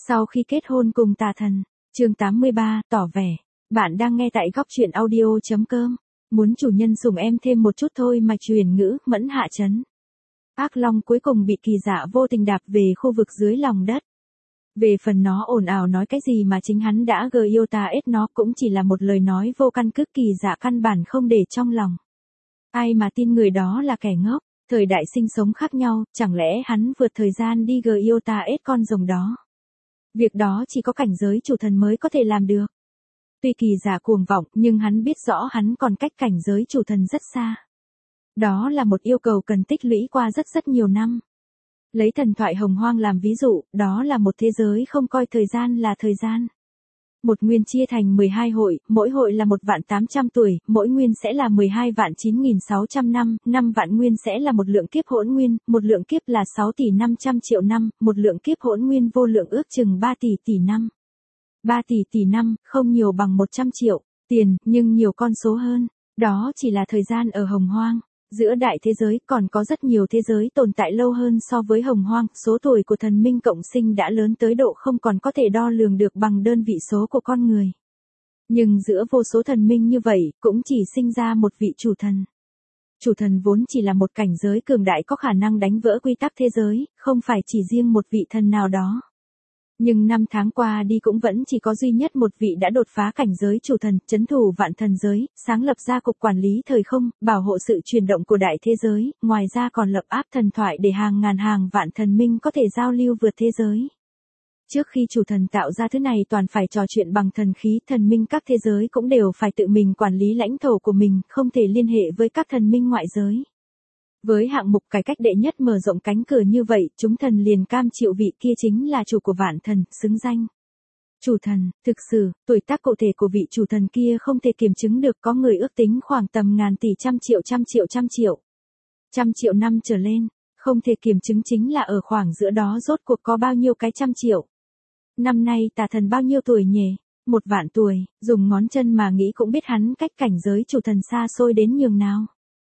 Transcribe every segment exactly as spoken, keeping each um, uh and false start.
Sau khi kết hôn cùng tà thần, chương tám mươi ba, tỏ vẻ. Bạn đang nghe tại góc truyện audio.com. Muốn chủ nhân sủng em thêm một chút thôi mà truyền ngữ, mẫn hạ chấn. Ác long cuối cùng bị Kỳ Dạ vô tình đạp về khu vực dưới lòng đất. Về phần nó ồn ào nói cái gì mà chính hắn đã gờ yêu ta ết nó cũng chỉ là một lời nói vô căn cứ, Kỳ Dạ căn bản không để trong lòng. Ai mà tin người đó là kẻ ngốc, thời đại sinh sống khác nhau, chẳng lẽ hắn vượt thời gian đi gờ yêu ta ết con rồng đó. Việc đó chỉ có cảnh giới chủ thần mới có thể làm được. Tuy Kỳ Dạ cuồng vọng nhưng hắn biết rõ hắn còn cách cảnh giới chủ thần rất xa. Đó là một yêu cầu cần tích lũy qua rất rất nhiều năm. Lấy thần thoại Hồng Hoang làm ví dụ, đó là một thế giới không coi thời gian là thời gian. Một nguyên chia thành mười hai hội, mỗi hội là một vạn tám trăm tuổi, mỗi nguyên sẽ là mười hai vạn chín nghìn sáu trăm năm, năm vạn nguyên sẽ là một lượng kiếp hỗn nguyên, một lượng kiếp là sáu tỷ năm trăm triệu năm, một lượng kiếp hỗn nguyên vô lượng ước chừng ba tỷ tỷ năm. ba tỷ tỷ năm, không nhiều bằng một trăm triệu, tiền, nhưng nhiều con số hơn. Đó chỉ là thời gian ở Hồng Hoang. Giữa đại thế giới còn có rất nhiều thế giới tồn tại lâu hơn so với Hồng Hoang, số tuổi của thần minh cộng sinh đã lớn tới độ không còn có thể đo lường được bằng đơn vị số của con người. Nhưng giữa vô số thần minh như vậy, cũng chỉ sinh ra một vị chủ thần. Chủ thần vốn chỉ là một cảnh giới cường đại có khả năng đánh vỡ quy tắc thế giới, không phải chỉ riêng một vị thần nào đó. Nhưng năm tháng qua đi cũng vẫn chỉ có duy nhất một vị đã đột phá cảnh giới chủ thần, trấn thủ vạn thần giới, sáng lập ra cục quản lý thời không, bảo hộ sự chuyển động của đại thế giới, ngoài ra còn lập áp thần thoại để hàng ngàn hàng vạn thần minh có thể giao lưu vượt thế giới. Trước khi chủ thần tạo ra thứ này toàn phải trò chuyện bằng thần khí, thần minh các thế giới cũng đều phải tự mình quản lý lãnh thổ của mình, không thể liên hệ với các thần minh ngoại giới. Với hạng mục cải cách đệ nhất mở rộng cánh cửa như vậy, chúng thần liền cam chịu vị kia chính là chủ của vạn thần, xứng danh. Chủ thần, thực sự, tuổi tác cụ thể của vị chủ thần kia không thể kiểm chứng được, có người ước tính khoảng tầm ngàn tỷ trăm triệu trăm triệu trăm triệu. Trăm triệu năm trở lên, không thể kiểm chứng chính là ở khoảng giữa đó rốt cuộc có bao nhiêu cái trăm triệu. Năm nay tà thần bao nhiêu tuổi nhỉ? Một vạn tuổi, dùng ngón chân mà nghĩ cũng biết hắn cách cảnh giới chủ thần xa xôi đến nhường nào.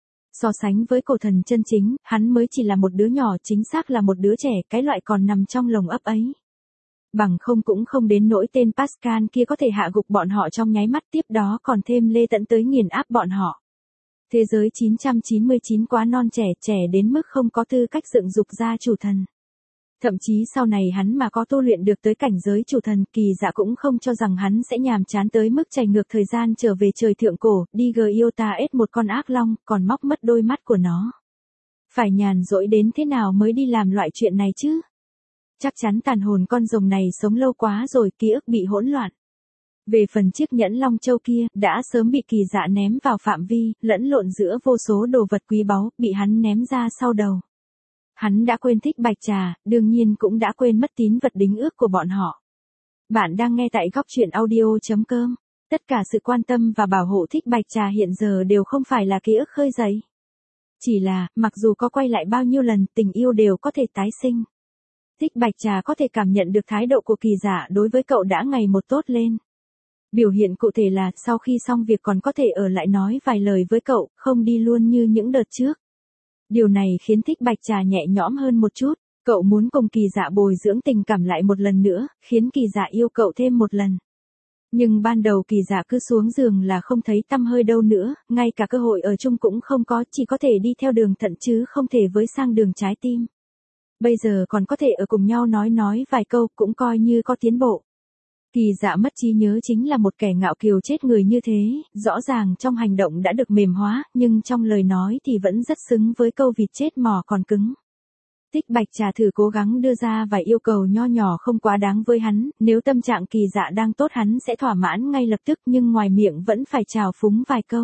So sánh với cổ thần chân chính, hắn mới chỉ là một đứa nhỏ, chính xác là một đứa trẻ, cái loại còn nằm trong lồng ấp ấy. Bằng không cũng không đến nỗi tên Pascal kia có thể hạ gục bọn họ trong nháy mắt, tiếp đó còn thêm Lê Tẫn tới nghiền áp bọn họ. Thế giới chín trăm chín mươi chín quá non trẻ, trẻ đến mức không có tư cách dựng dục ra chủ thần. Thậm chí sau này hắn mà có tu luyện được tới cảnh giới chủ thần, Kỳ Dạ cũng không cho rằng hắn sẽ nhàm chán tới mức chảy ngược thời gian trở về trời thượng cổ, đi gờ yêu ta ết một con ác long, còn móc mất đôi mắt của nó. Phải nhàn rỗi đến thế nào mới đi làm loại chuyện này chứ? Chắc chắn tàn hồn con rồng này sống lâu quá rồi, ký ức bị hỗn loạn. Về phần chiếc nhẫn long châu kia, đã sớm bị Kỳ Dạ ném vào phạm vi, lẫn lộn giữa vô số đồ vật quý báu, bị hắn ném ra sau đầu. Hắn đã quên Thích Bạch Trà, đương nhiên cũng đã quên mất tín vật đính ước của bọn họ. Bạn đang nghe tại góc truyện audio.com. Tất cả sự quan tâm và bảo hộ Thích Bạch Trà hiện giờ đều không phải là ký ức khơi dậy. Chỉ là, mặc dù có quay lại bao nhiêu lần, tình yêu đều có thể tái sinh. Thích Bạch Trà có thể cảm nhận được thái độ của Kỳ Dạ đối với cậu đã ngày một tốt lên. Biểu hiện cụ thể là, sau khi xong việc còn có thể ở lại nói vài lời với cậu, không đi luôn như những đợt trước. Điều này khiến Thích Bạch Trà nhẹ nhõm hơn một chút, cậu muốn cùng Kỳ Dạ bồi dưỡng tình cảm lại một lần nữa, khiến Kỳ Dạ yêu cậu thêm một lần. Nhưng ban đầu Kỳ Dạ cứ xuống giường là không thấy tăm hơi đâu nữa, ngay cả cơ hội ở chung cũng không có, chỉ có thể đi theo đường thận chứ không thể với sang đường trái tim. Bây giờ còn có thể ở cùng nhau nói nói vài câu, cũng coi như có tiến bộ. Kỳ Dạ mất trí nhớ chính là một kẻ ngạo kiều chết người như thế, rõ ràng trong hành động đã được mềm hóa, nhưng trong lời nói thì vẫn rất xứng với câu vịt chết mỏ còn cứng. Thích Bạch Trà thử cố gắng đưa ra vài yêu cầu nho nhỏ không quá đáng với hắn, nếu tâm trạng Kỳ Dạ đang tốt hắn sẽ thỏa mãn ngay lập tức, nhưng ngoài miệng vẫn phải trào phúng vài câu.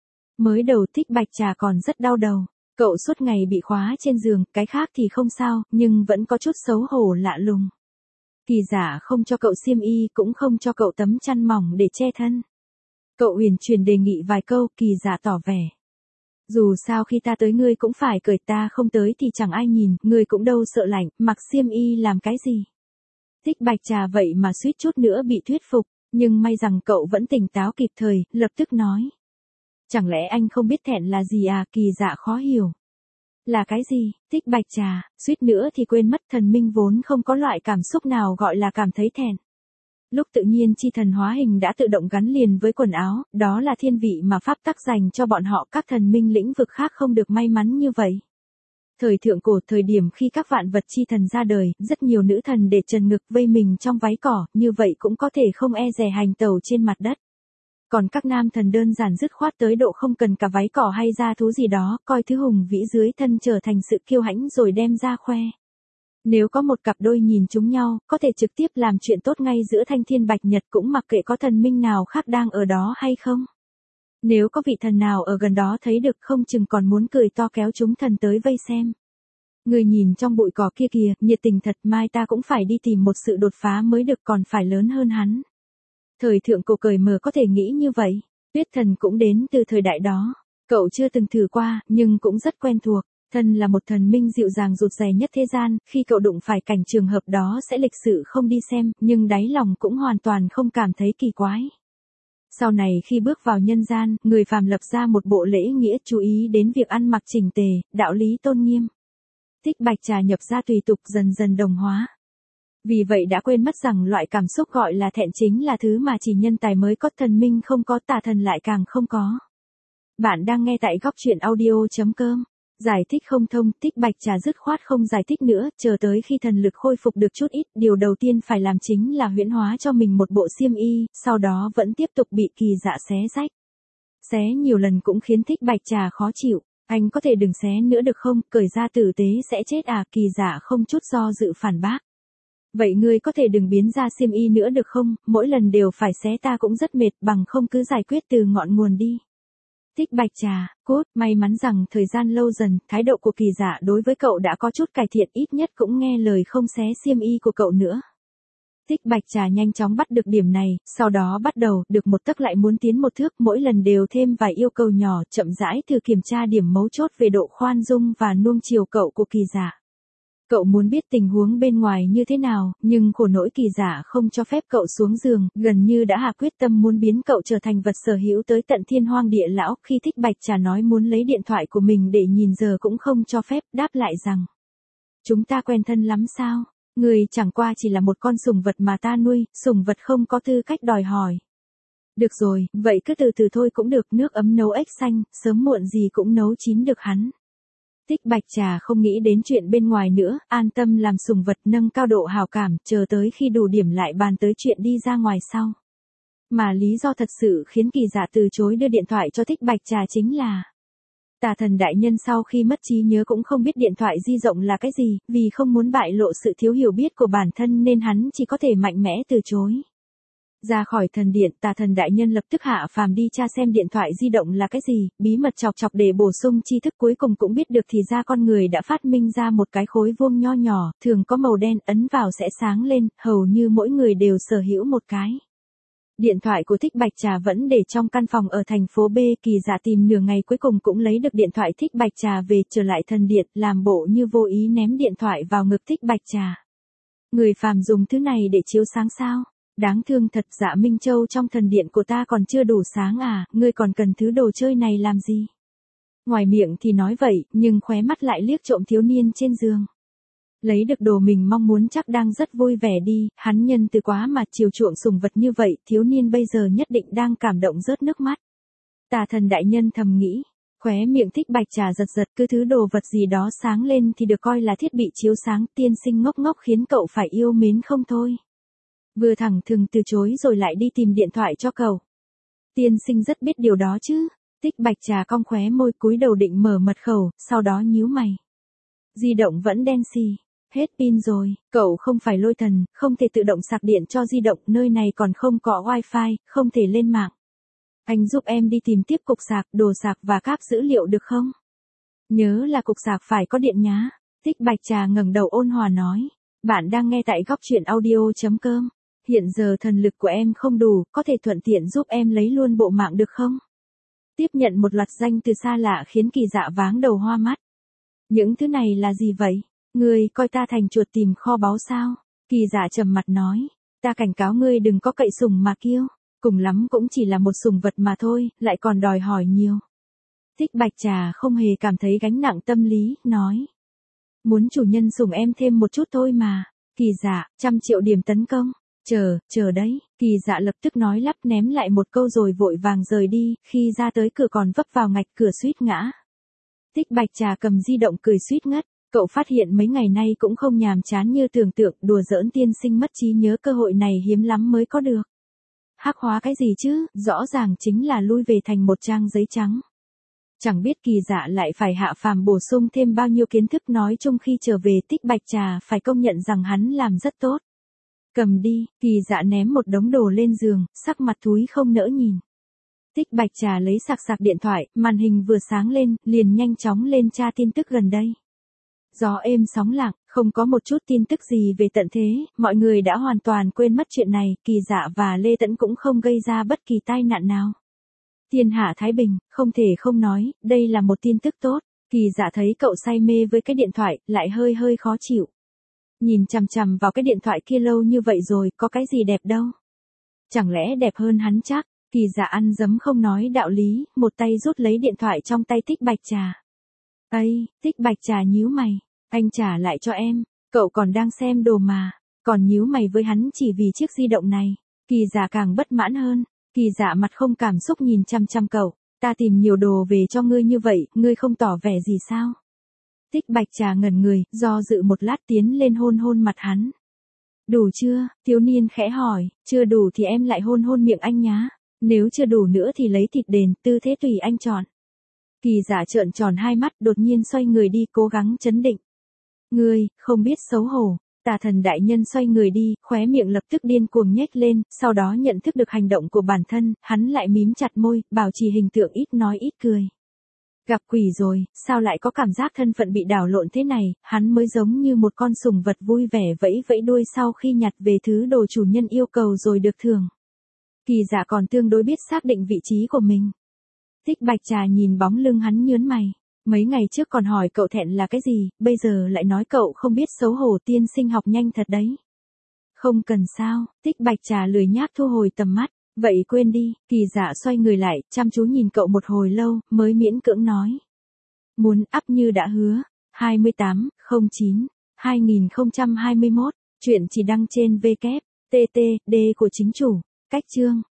Mới đầu Thích Bạch Trà còn rất đau đầu, cậu suốt ngày bị khóa trên giường, cái khác thì không sao, nhưng vẫn có chút xấu hổ lạ lùng. Kỳ Dạ không cho cậu xiêm y, cũng không cho cậu tấm chăn mỏng để che thân. Cậu uyển chuyển đề nghị vài câu, Kỳ Dạ tỏ vẻ. Dù sao khi ta tới ngươi cũng phải cởi, ta không tới thì chẳng ai nhìn, ngươi cũng đâu sợ lạnh, mặc xiêm y làm cái gì. Thích Bạch Trà vậy mà suýt chút nữa bị thuyết phục, nhưng may rằng cậu vẫn tỉnh táo kịp thời, lập tức nói. Chẳng lẽ anh không biết thẹn là gì à? Kỳ Dạ khó hiểu. Là cái gì? Thích bạch trà, suýt nữa thì quên mất thần minh vốn không có loại cảm xúc nào gọi là cảm thấy thẹn. Lúc tự nhiên chi thần hóa hình đã tự động gắn liền với quần áo, đó là thiên vị mà pháp tắc dành cho bọn họ, các thần minh lĩnh vực khác không được may mắn như vậy. Thời thượng cổ, thời điểm khi các vạn vật chi thần ra đời, rất nhiều nữ thần để trần ngực vây mình trong váy cỏ, như vậy cũng có thể không e dè hành tẩu trên mặt đất. Còn các nam thần đơn giản dứt khoát tới độ không cần cả váy cỏ hay da thú gì đó, coi thứ hùng vĩ dưới thân trở thành sự kiêu hãnh rồi đem ra khoe. Nếu có một cặp đôi nhìn chúng nhau, có thể trực tiếp làm chuyện tốt ngay giữa thanh thiên bạch nhật, cũng mặc kệ có thần minh nào khác đang ở đó hay không. Nếu có vị thần nào ở gần đó thấy được, không chừng còn muốn cười to kéo chúng thần tới vây xem. Người nhìn trong bụi cỏ kia kìa, nhiệt tình thật, mai ta cũng phải đi tìm một sự đột phá mới được, còn phải lớn hơn hắn. Thời thượng cổ cởi mở có thể nghĩ như vậy. Tuyết thần cũng đến từ thời đại đó. Cậu chưa từng thử qua, nhưng cũng rất quen thuộc. Thần là một thần minh dịu dàng rụt rè nhất thế gian, khi cậu đụng phải cảnh trường hợp đó sẽ lịch sự không đi xem, nhưng đáy lòng cũng hoàn toàn không cảm thấy kỳ quái. Sau này khi bước vào nhân gian, người phàm lập ra một bộ lễ nghĩa, chú ý đến việc ăn mặc chỉnh tề, đạo lý tôn nghiêm. Thích bạch trà nhập ra tùy tục dần dần đồng hóa. Vì vậy đã quên mất rằng loại cảm xúc gọi là thẹn chính là thứ mà chỉ nhân tài mới có, thần minh không có, tà thần lại càng không có. Bạn đang nghe tại góc truyện audio chấm com. Giải thích không thông, Thích bạch trà dứt khoát không giải thích nữa, chờ tới khi thần lực khôi phục được chút ít, điều đầu tiên phải làm chính là huyễn hóa cho mình một bộ xiêm y, sau đó vẫn tiếp tục bị kỳ dạ xé rách. Xé nhiều lần cũng khiến Thích bạch trà khó chịu, anh có thể đừng xé nữa được không, cởi ra tử tế sẽ chết à, kỳ dạ không chút do dự phản bác. Vậy ngươi có thể đừng biến ra xiêm y nữa được không, mỗi lần đều phải xé ta cũng rất mệt, bằng không cứ giải quyết từ ngọn nguồn đi. Thích bạch trà, cốt, may mắn rằng thời gian lâu dần, thái độ của kỳ dạ đối với cậu đã có chút cải thiện, ít nhất cũng nghe lời không xé xiêm y của cậu nữa. Thích bạch trà nhanh chóng bắt được điểm này, sau đó bắt đầu, được một tấc lại muốn tiến một thước, mỗi lần đều thêm vài yêu cầu nhỏ, chậm rãi thử kiểm tra điểm mấu chốt về độ khoan dung và nuông chiều cậu của kỳ dạ. Cậu muốn biết tình huống bên ngoài như thế nào, nhưng khổ nỗi kỳ giả không cho phép cậu xuống giường, gần như đã hạ quyết tâm muốn biến cậu trở thành vật sở hữu tới tận thiên hoang địa lão. Khi Thích bạch trà nói muốn lấy điện thoại của mình để nhìn giờ cũng không cho phép, đáp lại rằng: chúng ta quen thân lắm sao, người chẳng qua chỉ là một con sủng vật mà ta nuôi, sủng vật không có tư cách đòi hỏi. Được rồi, vậy cứ từ từ thôi cũng được, nước ấm nấu ếch xanh, sớm muộn gì cũng nấu chín được hắn. Thích bạch trà không nghĩ đến chuyện bên ngoài nữa, an tâm làm sủng vật, nâng cao độ hào cảm, chờ tới khi đủ điểm lại bàn tới chuyện đi ra ngoài sau. Mà lý do thật sự khiến kỳ dạ từ chối đưa điện thoại cho Thích bạch trà chính là tà thần đại nhân sau khi mất trí nhớ cũng không biết điện thoại di động là cái gì, vì không muốn bại lộ sự thiếu hiểu biết của bản thân nên hắn chỉ có thể mạnh mẽ từ chối. Ra khỏi thần điện, tà thần đại nhân lập tức hạ phàm đi tra xem điện thoại di động là cái gì, bí mật chọc chọc để bổ sung tri thức, cuối cùng cũng biết được thì ra con người đã phát minh ra một cái khối vuông nho nhỏ, thường có màu đen, ấn vào sẽ sáng lên, hầu như mỗi người đều sở hữu một cái. Điện thoại của Thích bạch trà vẫn để trong căn phòng ở thành phố B, kỳ dạ tìm nửa ngày cuối cùng cũng lấy được điện thoại Thích bạch trà về, trở lại thần điện, làm bộ như vô ý ném điện thoại vào ngực Thích bạch trà. Người phàm dùng thứ này để chiếu sáng sao? Đáng thương thật, Dạ Minh Châu trong thần điện của ta còn chưa đủ sáng à, ngươi còn cần thứ đồ chơi này làm gì? Ngoài miệng thì nói vậy, nhưng khóe mắt lại liếc trộm thiếu niên trên giường. Lấy được đồ mình mong muốn chắc đang rất vui vẻ đi, hắn nhân từ quá mà chiều chuộng sủng vật như vậy, thiếu niên bây giờ nhất định đang cảm động rớt nước mắt. Tà thần đại nhân thầm nghĩ, khóe miệng Thích bạch trà giật giật, cứ thứ đồ vật gì đó sáng lên thì được coi là thiết bị chiếu sáng, tiên sinh ngốc ngốc khiến cậu phải yêu mến không thôi. Vừa thẳng thừng từ chối rồi lại đi tìm điện thoại cho cậu. Tiên sinh rất biết điều đó chứ. Thích bạch trà cong khóe môi, cúi đầu định mở mật khẩu, sau đó nhíu mày. Di động vẫn đen xì. Hết pin rồi, cậu không phải lôi thần, không thể tự động sạc điện cho di động, nơi này còn không có wifi, không thể lên mạng. Anh giúp em đi tìm tiếp cục sạc, đồ sạc và cáp dữ liệu được không? Nhớ là cục sạc phải có điện nhá. Thích bạch trà ngẩng đầu ôn hòa nói. Bạn đang nghe tại góc truyện audio chấm com. Hiện giờ thần lực của em không đủ, có thể thuận tiện giúp em lấy luôn bộ mạng được không? Tiếp nhận một loạt danh từ xa lạ khiến kỳ dạ váng đầu hoa mắt. Những thứ này là gì vậy? Ngươi coi ta thành chuột tìm kho báu sao? Kỳ dạ trầm mặt nói. Ta cảnh cáo ngươi đừng có cậy sủng mà kiêu. Cùng lắm cũng chỉ là một sủng vật mà thôi, lại còn đòi hỏi nhiều. Tích Bạch Trà không hề cảm thấy gánh nặng tâm lý, nói. Muốn chủ nhân sủng em thêm một chút thôi mà. Kỳ Dạ, trăm triệu điểm tấn công. Chờ, chờ đấy, Kỳ Dạ lập tức nói lắp ném lại một câu rồi vội vàng rời đi, khi ra tới cửa còn vấp vào ngạch cửa suýt ngã. Tích Bạch Trà cầm di động cười suýt ngất, cậu phát hiện mấy ngày nay cũng không nhàm chán như tưởng tượng, đùa giỡn tiên sinh mất trí nhớ cơ hội này hiếm lắm mới có được. Hắc hóa cái gì chứ, rõ ràng chính là lui về thành một trang giấy trắng. Chẳng biết Kỳ Dạ lại phải hạ phàm bổ sung thêm bao nhiêu kiến thức, nói chung khi trở về Tích Bạch Trà phải công nhận rằng hắn làm rất tốt. Cầm đi, Kỳ Dạ ném một đống đồ lên giường, sắc mặt thúi không nỡ nhìn. Tích Bạch Trà lấy sạc sạc điện thoại, màn hình vừa sáng lên, liền nhanh chóng lên tra tin tức gần đây. Gió êm sóng lặng, không có một chút tin tức gì về tận thế, mọi người đã hoàn toàn quên mất chuyện này, Kỳ Dạ và Lê Tẫn cũng không gây ra bất kỳ tai nạn nào. Thiên hạ thái bình, không thể không nói, đây là một tin tức tốt. Kỳ Dạ thấy cậu say mê với cái điện thoại, lại hơi hơi khó chịu. Nhìn chằm chằm vào cái điện thoại kia lâu như vậy rồi, có cái gì đẹp đâu. Chẳng lẽ đẹp hơn hắn chắc? Kỳ Dạ ăn dấm không nói đạo lý, một tay rút lấy điện thoại trong tay Tích Bạch Trà. Ây, Tích Bạch Trà nhíu mày, anh trả lại cho em, cậu còn đang xem đồ mà, còn nhíu mày với hắn chỉ vì chiếc di động này. Kỳ Dạ càng bất mãn hơn, Kỳ Dạ mặt không cảm xúc nhìn chăm chăm cậu, ta tìm nhiều đồ về cho ngươi như vậy, ngươi không tỏ vẻ gì sao? Tích Bạch Trà ngẩn người, do dự một lát tiến lên hôn hôn mặt hắn. Đủ chưa? Thiếu niên khẽ hỏi, chưa đủ thì em lại hôn hôn miệng anh nhá. Nếu chưa đủ nữa thì lấy thịt đền, tư thế tùy anh chọn. Kỳ Dạ trợn tròn hai mắt, đột nhiên xoay người đi, cố gắng trấn định. Ngươi, không biết xấu hổ. Tà Thần đại nhân xoay người đi, khóe miệng lập tức điên cuồng nhếch lên, sau đó nhận thức được hành động của bản thân, hắn lại mím chặt môi, bảo trì hình tượng ít nói ít cười. Gặp quỷ rồi, sao lại có cảm giác thân phận bị đảo lộn thế này, hắn mới giống như một con sủng vật vui vẻ vẫy vẫy đuôi sau khi nhặt về thứ đồ chủ nhân yêu cầu rồi được thưởng. Kỳ Dạ còn tương đối biết xác định vị trí của mình. Tích Bạch Trà nhìn bóng lưng hắn nhớn mày. Mấy ngày trước còn hỏi cậu thẹn là cái gì, bây giờ lại nói cậu không biết xấu hổ, tiên sinh học nhanh thật đấy. Không cần sao, Tích Bạch Trà lười nhác thu hồi tầm mắt. Vậy quên đi, Kỳ Dạ xoay người lại, chăm chú nhìn cậu một hồi lâu, mới miễn cưỡng nói. Muốn up như đã hứa, hai mươi tám không chín hai nghìn không trăm hai mươi mốt, chuyện chỉ đăng trên W, T T, D của chính chủ, cách chương.